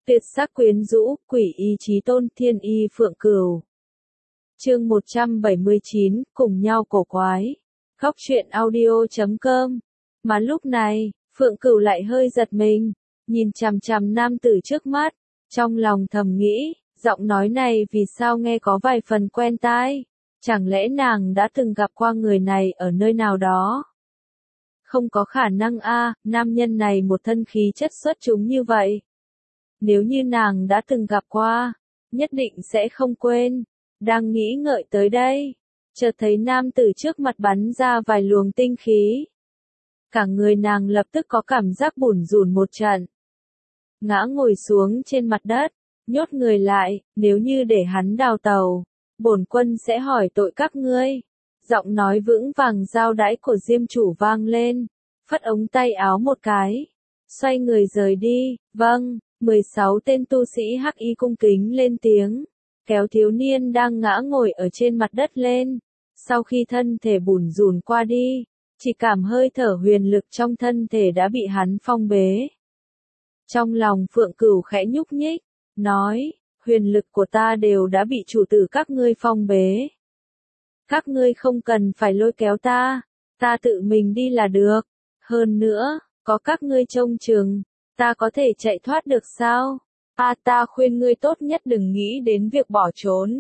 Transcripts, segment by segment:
Tuyệt sắc quyến rũ, quỷ y chí tôn, thiên y phượng cửu. Chương 179, cùng nhau cổ quái. Góc truyện audio.com. Mà lúc này, Phượng Cửu lại hơi giật mình, nhìn chằm chằm nam tử trước mắt, trong lòng thầm nghĩ, giọng nói này vì sao nghe có vài phần quen tai, chẳng lẽ nàng đã từng gặp qua người này ở nơi nào đó? Không có khả năng a, nam nhân này một thân khí chất xuất chúng như vậy. Nếu như nàng đã từng gặp qua, nhất định sẽ không quên. Đang nghĩ ngợi tới đây, chợt thấy nam tử trước mặt bắn ra vài luồng tinh khí. Cả người nàng lập tức có cảm giác bủn rủn một trận. Ngã ngồi xuống trên mặt đất, nhốt người lại, nếu như để hắn đào tàu, bổn quân sẽ hỏi tội các ngươi. Giọng nói vững vàng giao đãi của Diêm chủ vang lên, phất ống tay áo một cái, xoay người rời đi. Vâng, 16 tên tu sĩ hắc y cung kính lên tiếng, kéo thiếu niên đang ngã ngồi ở trên mặt đất lên. Sau khi thân thể bủn rủn qua đi, chỉ cảm hơi thở huyền lực trong thân thể đã bị hắn phong bế. Trong lòng Phượng Cửu khẽ nhúc nhích, nói, huyền lực của ta đều đã bị chủ tử các ngươi phong bế. Các ngươi không cần phải lôi kéo ta tự mình đi là được. Hơn nữa, có các ngươi trông chừng, ta có thể chạy thoát được sao? Ta khuyên ngươi tốt nhất đừng nghĩ đến việc bỏ trốn.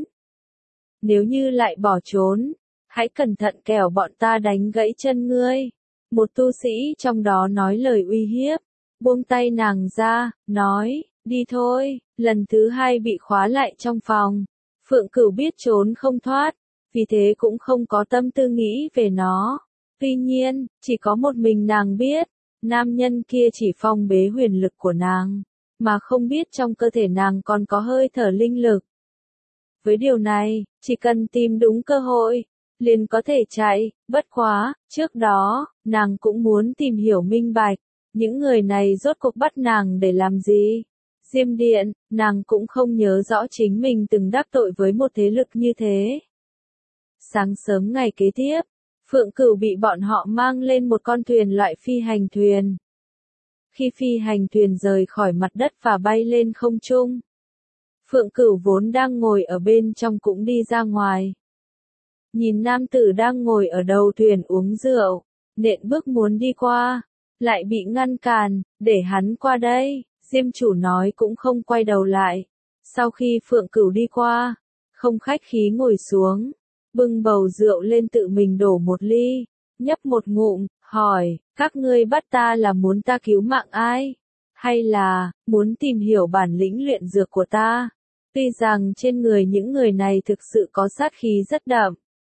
Nếu như lại bỏ trốn, hãy cẩn thận kẻo bọn ta đánh gãy chân ngươi. Một tu sĩ trong đó nói lời uy hiếp, buông tay nàng ra, nói, đi thôi. Lần thứ hai bị khóa lại trong phòng, Phượng Cửu biết trốn không thoát, vì thế cũng không có tâm tư nghĩ về nó. Tuy nhiên, chỉ có một mình nàng biết, nam nhân kia chỉ phong bế huyền lực của nàng, mà không biết trong cơ thể nàng còn có hơi thở linh lực. Với điều này, chỉ cần tìm đúng cơ hội, liền có thể chạy. Bất quá, trước đó, nàng cũng muốn tìm hiểu minh bạch, những người này rốt cuộc bắt nàng để làm gì. Diêm điện, nàng cũng không nhớ rõ chính mình từng đắc tội với một thế lực như thế. Sáng sớm ngày kế tiếp, Phượng Cửu bị bọn họ mang lên một con thuyền loại phi hành thuyền. Khi phi hành thuyền rời khỏi mặt đất và bay lên không trung, Phượng Cửu vốn đang ngồi ở bên trong cũng đi ra ngoài. Nhìn nam tử đang ngồi ở đầu thuyền uống rượu, nện bước muốn đi qua, lại bị ngăn cản, để hắn qua đây. Diêm chủ nói cũng không quay đầu lại. Sau khi Phượng Cửu đi qua, không khách khí ngồi xuống, bưng bầu rượu lên tự mình đổ một ly, nhấp một ngụm, hỏi, các ngươi bắt ta là muốn ta cứu mạng ai? Hay là, muốn tìm hiểu bản lĩnh luyện dược của ta? Tuy rằng trên người những người này thực sự có sát khí rất đậm,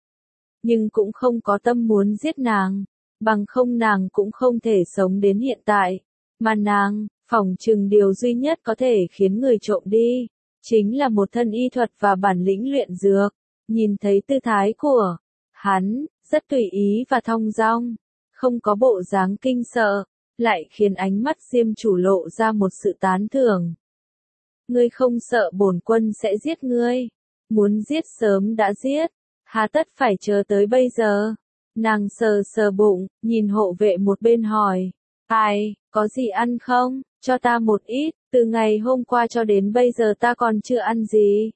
nhưng cũng không có tâm muốn giết nàng, bằng không nàng cũng không thể sống đến hiện tại. Mà nàng, phỏng chừng điều duy nhất có thể khiến người trộm đi, chính là một thân y thuật và bản lĩnh luyện dược. Nhìn thấy tư thái của hắn, rất tùy ý và thong dong, không có bộ dáng kinh sợ, lại khiến ánh mắt Diêm chủ lộ ra một sự tán thưởng. Ngươi không sợ bổn quân sẽ giết ngươi, muốn giết sớm đã giết, hà tất phải chờ tới bây giờ. Nàng sờ sờ bụng, nhìn hộ vệ một bên hỏi, ai, có gì ăn không, cho ta một ít, từ ngày hôm qua cho đến bây giờ ta còn chưa ăn gì.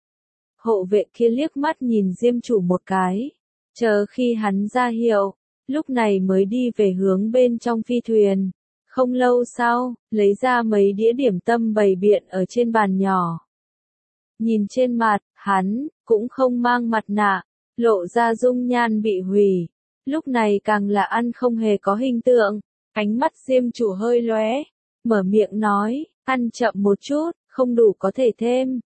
Hộ vệ kia liếc mắt nhìn Diêm chủ một cái, chờ khi hắn ra hiệu, lúc này mới đi về hướng bên trong phi thuyền. Không lâu sau, lấy ra mấy đĩa điểm tâm bày biện ở trên bàn nhỏ. Nhìn trên mặt, hắn, cũng không mang mặt nạ, lộ ra dung nhan bị hủy. Lúc này càng là ăn không hề có hình tượng. Ánh mắt Diêm chủ hơi lóe, mở miệng nói, ăn chậm một chút, không đủ có thể thêm.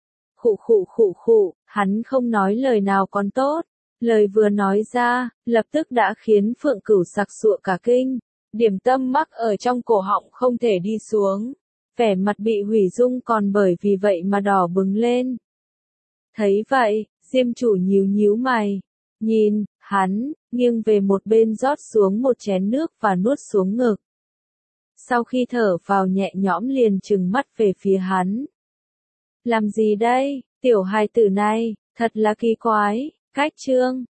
Khụ, hắn không nói lời nào còn tốt. Lời vừa nói ra, lập tức đã khiến Phượng Cửu sặc sụa cả kinh. Điểm tâm mắc ở trong cổ họng không thể đi xuống. Vẻ mặt bị hủy dung còn bởi vì vậy mà đỏ bừng lên. Thấy vậy, Diêm chủ nhíu mày. Nhìn, hắn, nghiêng về một bên rót xuống một chén nước và nuốt xuống ngực. Sau khi thở vào nhẹ nhõm liền trừng mắt về phía hắn. Làm gì đây, tiểu hài tử này, thật là kỳ quái. Cách chương